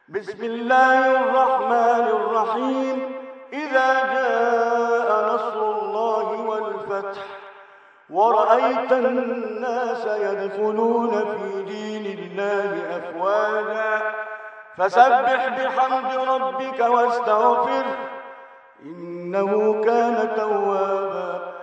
بسم الله الرحمن الرحيم. إذا جاء نصر الله والفتح ورأيت الناس يدخلون في دين الله أفواجا فسبح بحمد ربك واستغفره إنه كان توابا.